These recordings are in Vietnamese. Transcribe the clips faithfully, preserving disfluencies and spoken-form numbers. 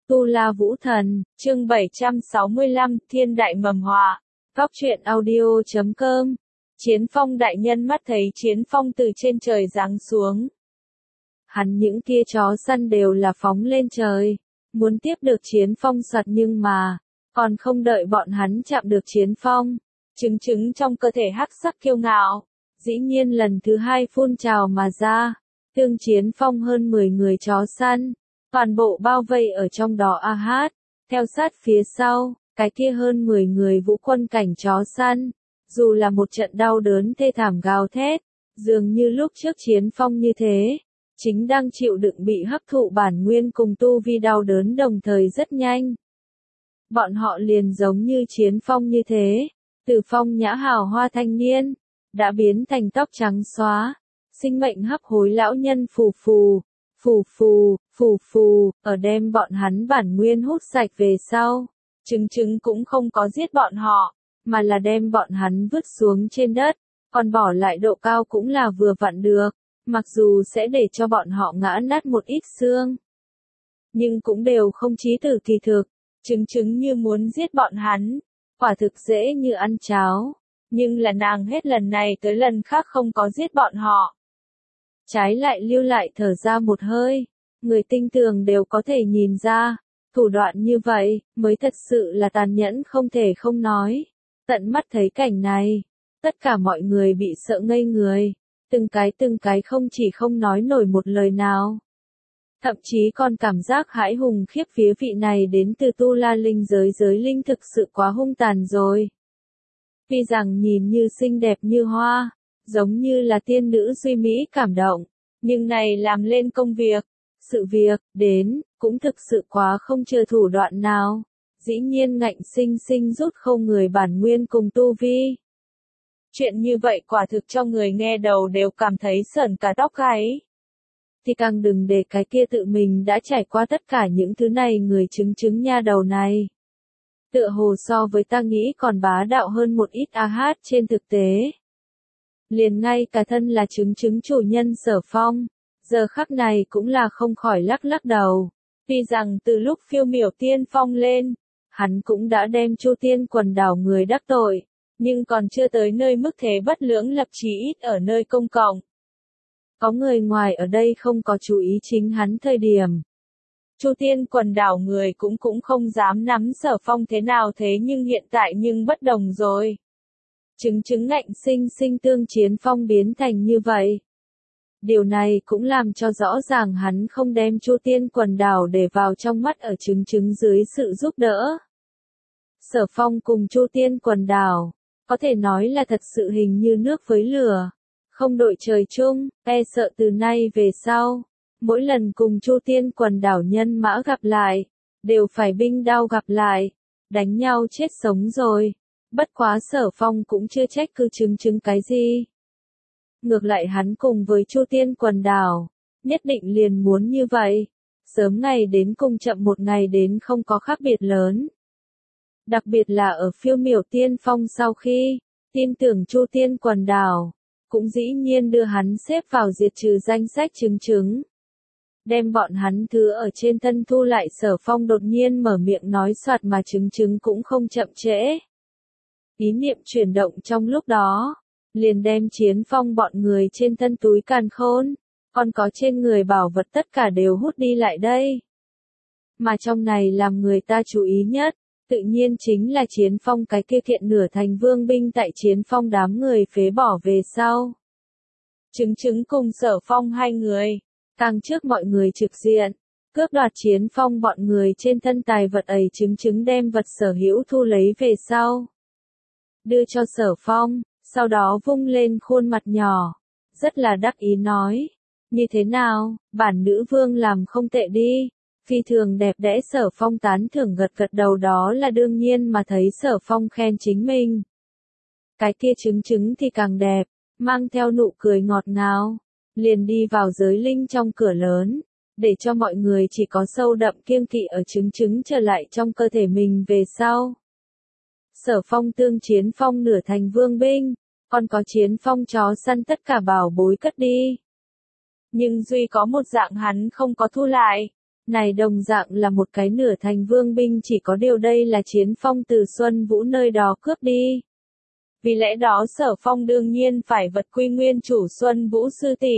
Tu La Vũ Thần, chương bảy trăm sáu mươi lăm, Thiên Đại Mầm Họa. Góc truyện audio chấm com. Chiến Phong đại nhân mắt thấy Chiến Phong từ trên trời giáng xuống. Hắn những kia chó săn đều là phóng lên trời, muốn tiếp được Chiến Phong soạt, nhưng mà, còn không đợi bọn hắn chạm được Chiến Phong, trứng trứng trong cơ thể hắc sắc kiêu ngạo, dĩ nhiên lần thứ hai phun trào mà ra, tương Chiến Phong hơn mười người chó săn, toàn bộ bao vây ở trong đó. A hát, theo sát phía sau, cái kia hơn mười người vũ quân cảnh chó săn, dù là một trận đau đớn thê thảm gào thét, dường như lúc trước Chiến Phong như thế, chính đang chịu đựng bị hấp thụ bản nguyên cùng tu vi đau đớn đồng thời rất nhanh. Bọn họ liền giống như Chiến Phong như thế, từ phong nhã hào hoa thanh niên, đã biến thành tóc trắng xóa, sinh mệnh hấp hối lão nhân phù phù, phù phù, phù phù, ở đem bọn hắn bản nguyên hút sạch về sau, trứng trứng cũng không có giết bọn họ, mà là đem bọn hắn vứt xuống trên đất, còn bỏ lại độ cao cũng là vừa vặn được, mặc dù sẽ để cho bọn họ ngã nát một ít xương, nhưng cũng đều không chí tử kỳ thực, trứng trứng như muốn giết bọn hắn, quả thực dễ như ăn cháo, nhưng là nàng hết lần này tới lần khác không có giết bọn họ. Trái lại lưu lại thở ra một hơi, người tinh tường đều có thể nhìn ra, thủ đoạn như vậy, mới thật sự là tàn nhẫn không thể không nói. Tận mắt thấy cảnh này, tất cả mọi người bị sợ ngây người, từng cái từng cái không chỉ không nói nổi một lời nào. Thậm chí còn cảm giác hãi hùng khiếp phía vị này đến từ Tu La Linh giới giới linh thực sự quá hung tàn rồi. Tuy rằng nhìn như xinh đẹp như hoa, giống như là tiên nữ duy mỹ cảm động, nhưng này làm lên công việc, sự việc, đến, cũng thực sự quá không chưa thủ đoạn nào, dĩ nhiên ngạnh sinh sinh rút không người bản nguyên cùng tu vi. Chuyện như vậy quả thực cho người nghe đầu đều cảm thấy sởn cả tóc gáy. Thì càng đừng để cái kia tự mình đã trải qua tất cả những thứ này người chứng chứng nha đầu này. Tựa hồ so với ta nghĩ còn bá đạo hơn một ít. A hát trên thực tế. Liền ngay cả thân là chứng chứng chủ nhân Sở Phong, giờ khắc này cũng là không khỏi lắc lắc đầu. Tuy rằng từ lúc phiêu miểu tiên phong lên, hắn cũng đã đem Chu Tiên quần đảo người đắc tội, nhưng còn chưa tới nơi mức thế bất lưỡng lập, chí ít ở nơi công cộng. Có người ngoài ở đây không có chú ý chính hắn thời điểm. Chu Tiên quần đảo người cũng cũng không dám nắm Sở Phong thế nào, thế nhưng hiện tại nhưng bất đồng rồi. Chứng chứng ngạnh sinh sinh tương Chiến Phong biến thành như vậy. Điều này cũng làm cho rõ ràng hắn không đem Chu Tiên quần đảo để vào trong mắt ở chứng chứng dưới sự giúp đỡ. Sở Phong cùng Chu Tiên quần đảo, có thể nói là thật sự hình như nước với lửa, không đội trời chung, e sợ từ nay về sau, mỗi lần cùng Chu Tiên quần đảo nhân mã gặp lại, đều phải binh đao gặp lại, đánh nhau chết sống rồi. Bất quá Sở Phong cũng chưa trách cứ chứng chứng cái gì. Ngược lại hắn cùng với Chu Tiên quần đảo, nhất định liền muốn như vậy, sớm ngày đến cùng chậm một ngày đến không có khác biệt lớn. Đặc biệt là ở phiêu miểu tiên phong sau khi, tin tưởng Chu Tiên quần đảo, cũng dĩ nhiên đưa hắn xếp vào diệt trừ danh sách chứng chứng. Đem bọn hắn thứ ở trên thân thu lại. Sở Phong đột nhiên mở miệng nói soạt mà chứng chứng cũng không chậm trễ. Ý niệm chuyển động trong lúc đó, liền đem Chiến Phong bọn người trên thân túi càn khôn, còn có trên người bảo vật tất cả đều hút đi lại đây. Mà trong này làm người ta chú ý nhất, tự nhiên chính là Chiến Phong cái kia kiện nửa thành vương binh tại Chiến Phong đám người phế bỏ về sau. Chứng chứng cùng Sở Phong hai người, càng trước mọi người trực diện, cướp đoạt Chiến Phong bọn người trên thân tài vật ấy. Chứng chứng đem vật sở hữu thu lấy về sau, đưa cho Sở Phong, sau đó vung lên khuôn mặt nhỏ, rất là đắc ý nói, như thế nào, bản nữ vương làm không tệ đi, phi thường đẹp đẽ. Sở Phong tán thưởng gật gật đầu, đó là đương nhiên mà thấy Sở Phong khen chính mình. Cái kia chứng chứng thì càng đẹp, mang theo nụ cười ngọt ngào, liền đi vào giới linh trong cửa lớn, để cho mọi người chỉ có sâu đậm kiêng kỵ ở chứng chứng trở lại trong cơ thể mình về sau. Sở Phong tương Chiến Phong nửa thành vương binh, còn có Chiến Phong chó săn tất cả bảo bối cất đi. Nhưng duy có một dạng hắn không có thu lại, Này đồng dạng là một cái nửa thành vương binh, chỉ có điều đây là Chiến Phong từ Xuân Vũ nơi đó cướp đi. Vì lẽ đó Sở Phong đương nhiên phải vật quy nguyên chủ Xuân Vũ sư tỷ.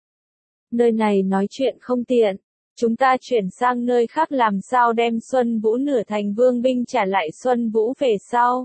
Nơi này nói chuyện không tiện, chúng ta chuyển sang nơi khác làm sao đem Xuân Vũ nửa thành vương binh trả lại Xuân Vũ về sau.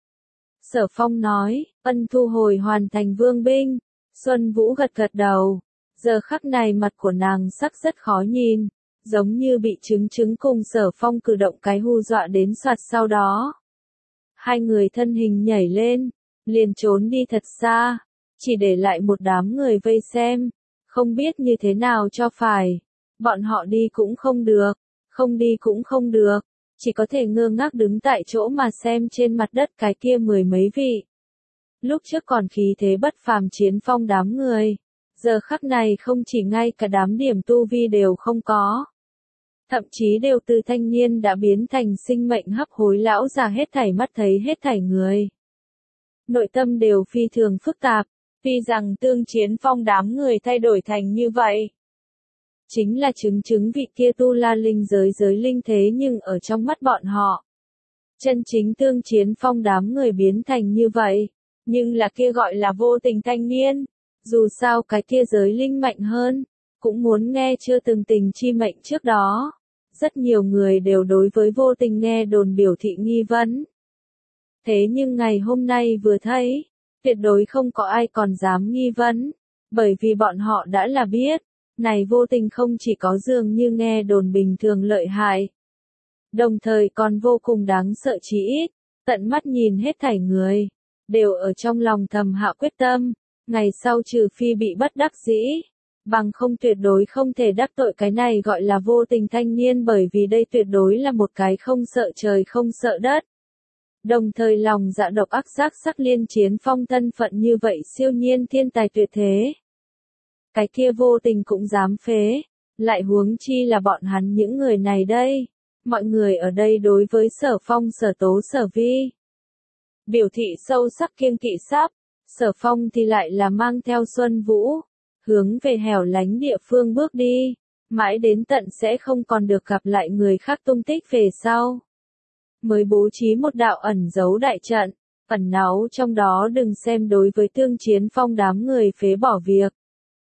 Sở Phong nói, ân thu hồi hoàn thành vương binh. Xuân Vũ gật gật đầu. Giờ khắc này mặt của nàng sắc rất khó nhìn, giống như bị chứng chứng cùng Sở Phong cử động cái hù dọa đến soạt sau đó. Hai người thân hình nhảy lên, liền trốn đi thật xa, chỉ để lại một đám người vây xem, không biết như thế nào cho phải. Bọn họ đi cũng không được, không đi cũng không được, chỉ có thể ngơ ngác đứng tại chỗ mà xem trên mặt đất cái kia mười mấy vị. Lúc trước còn khí thế bất phàm Chiến Phong đám người, giờ khắc này không chỉ ngay cả đám điểm tu vi đều không có. Thậm chí đều từ thanh niên đã biến thành sinh mệnh hấp hối lão già hết thảy mắt thấy hết thảy người. Nội tâm đều phi thường phức tạp, tuy rằng tương Chiến Phong đám người thay đổi thành như vậy. Chính là chứng chứng vị kia tu la linh giới giới linh thế nhưng ở trong mắt bọn họ. Chân chính tương Chiến Phong đám người biến thành như vậy, nhưng là kia gọi là vô tình thanh niên. Dù sao cái kia giới linh mạnh hơn, cũng muốn nghe chưa từng tình chi mệnh trước đó. Rất nhiều người đều đối với vô tình nghe đồn biểu thị nghi vấn. Thế nhưng ngày hôm nay vừa thấy, tuyệt đối không có ai còn dám nghi vấn, bởi vì bọn họ đã là biết, này vô tình không chỉ có dường như nghe đồn bình thường lợi hại, đồng thời còn vô cùng đáng sợ chí ít, tận mắt nhìn hết thảy người, đều ở trong lòng thầm hạ quyết tâm, ngày sau trừ phi bị bất đắc dĩ, bằng không tuyệt đối không thể đắc tội cái này gọi là vô tình thanh niên, bởi vì đây tuyệt đối là một cái không sợ trời không sợ đất. Đồng thời lòng dạ độc ác giác sắc liên Chiến Phong thân phận như vậy siêu nhiên thiên tài tuyệt thế. Cái kia vô tình cũng dám phế, lại huống chi là bọn hắn những người này đây. Mọi người ở đây đối với Sở Phong Sở Tố Sở Vi biểu thị sâu sắc kiêng kỵ sắp, Sở Phong thì lại là mang theo Xuân Vũ, hướng về hẻo lánh địa phương bước đi, mãi đến tận sẽ không còn được gặp lại người khác tung tích về sau. Mới bố trí một đạo ẩn giấu đại trận, ẩn náu trong đó đừng xem đối với tương Chiến Phong đám người phế bỏ việc.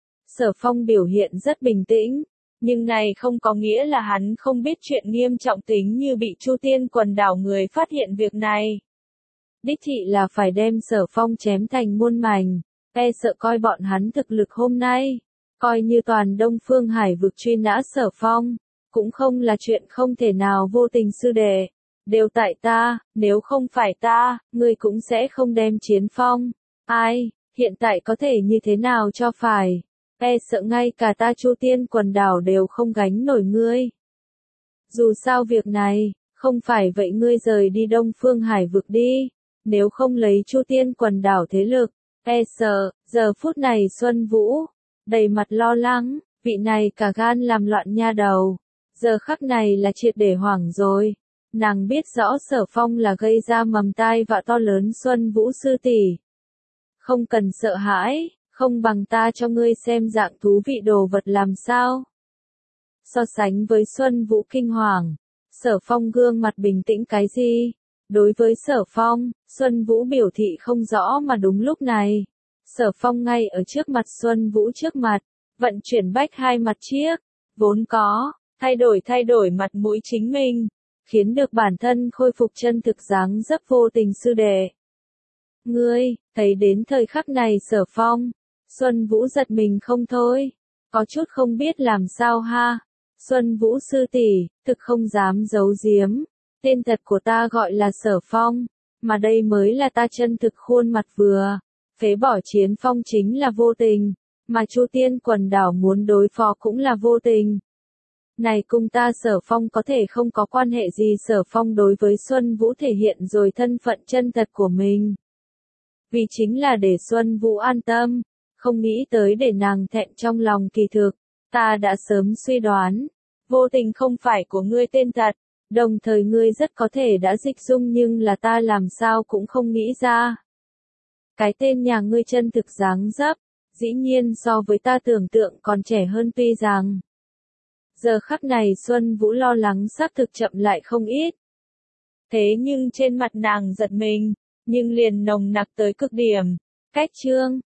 Sở Phong biểu hiện rất bình tĩnh, nhưng này không có nghĩa là hắn không biết chuyện nghiêm trọng tính như bị Chu Tiên quần đảo người phát hiện việc này. Đích thị là phải đem Sở Phong chém thành muôn mảnh, e sợ coi bọn hắn thực lực hôm nay, coi như toàn Đông Phương Hải vực truy nã Sở Phong, cũng không là chuyện không thể nào. Vô Tình sư đệ, đều tại ta, nếu không phải ta, ngươi cũng sẽ không đem Chiến Phong. Ai, hiện tại có thể như thế nào cho phải, e sợ ngay cả ta Chu Tiên quần đảo đều không gánh nổi ngươi. Dù sao việc này, không phải vậy ngươi rời đi Đông Phương Hải vực đi, nếu không lấy Chu Tiên quần đảo thế lực, e sợ, giờ phút này Xuân Vũ, đầy mặt lo lắng, vị này cả gan làm loạn nha đầu, giờ khắc này là triệt để hoảng rồi. Nàng biết rõ Sở Phong là gây ra mầm tai vạ to lớn. Xuân Vũ sư tỷ, không cần sợ hãi, không bằng ta cho ngươi xem dạng thú vị đồ vật làm sao. So sánh với Xuân Vũ kinh hoàng, Sở Phong gương mặt bình tĩnh cái gì? Đối với Sở Phong, Xuân Vũ biểu thị không rõ, mà đúng lúc này, Sở Phong ngay ở trước mặt Xuân Vũ trước mặt, vận chuyển bách hai mặt chiếc, vốn có, thay đổi thay đổi mặt mũi chính mình, khiến được bản thân khôi phục chân thực dáng dấp. Vô Tình sư đệ, ngươi, thấy đến thời khắc này Sở Phong, Xuân Vũ giật mình không thôi, có chút không biết làm sao ha. Xuân Vũ sư tỷ, thực không dám giấu giếm, tên thật của ta gọi là Sở Phong, mà đây mới là ta chân thực khuôn mặt vừa. Phế bỏ Chiến Phong chính là Vô Tình, mà Chu Tiên quần đảo muốn đối phó cũng là Vô Tình. Này cùng ta Sở Phong có thể không có quan hệ gì. Sở Phong đối với Xuân Vũ thể hiện rồi thân phận chân thật của mình. Vì chính là để Xuân Vũ an tâm, không nghĩ tới để nàng thẹn trong lòng. Kỳ thực, ta đã sớm suy đoán, Vô Tình không phải của ngươi tên thật, đồng thời ngươi rất có thể đã dịch dung, nhưng là ta làm sao cũng không nghĩ ra. Cái tên nhà ngươi chân thực dáng dấp, dĩ nhiên so với ta tưởng tượng còn trẻ hơn. Tuy rằng Giờ khắc này Xuân Vũ lo lắng xác thực chậm lại không ít. Thế nhưng trên mặt nàng giật mình, nhưng liền nồng nặc tới cực điểm. Cách chương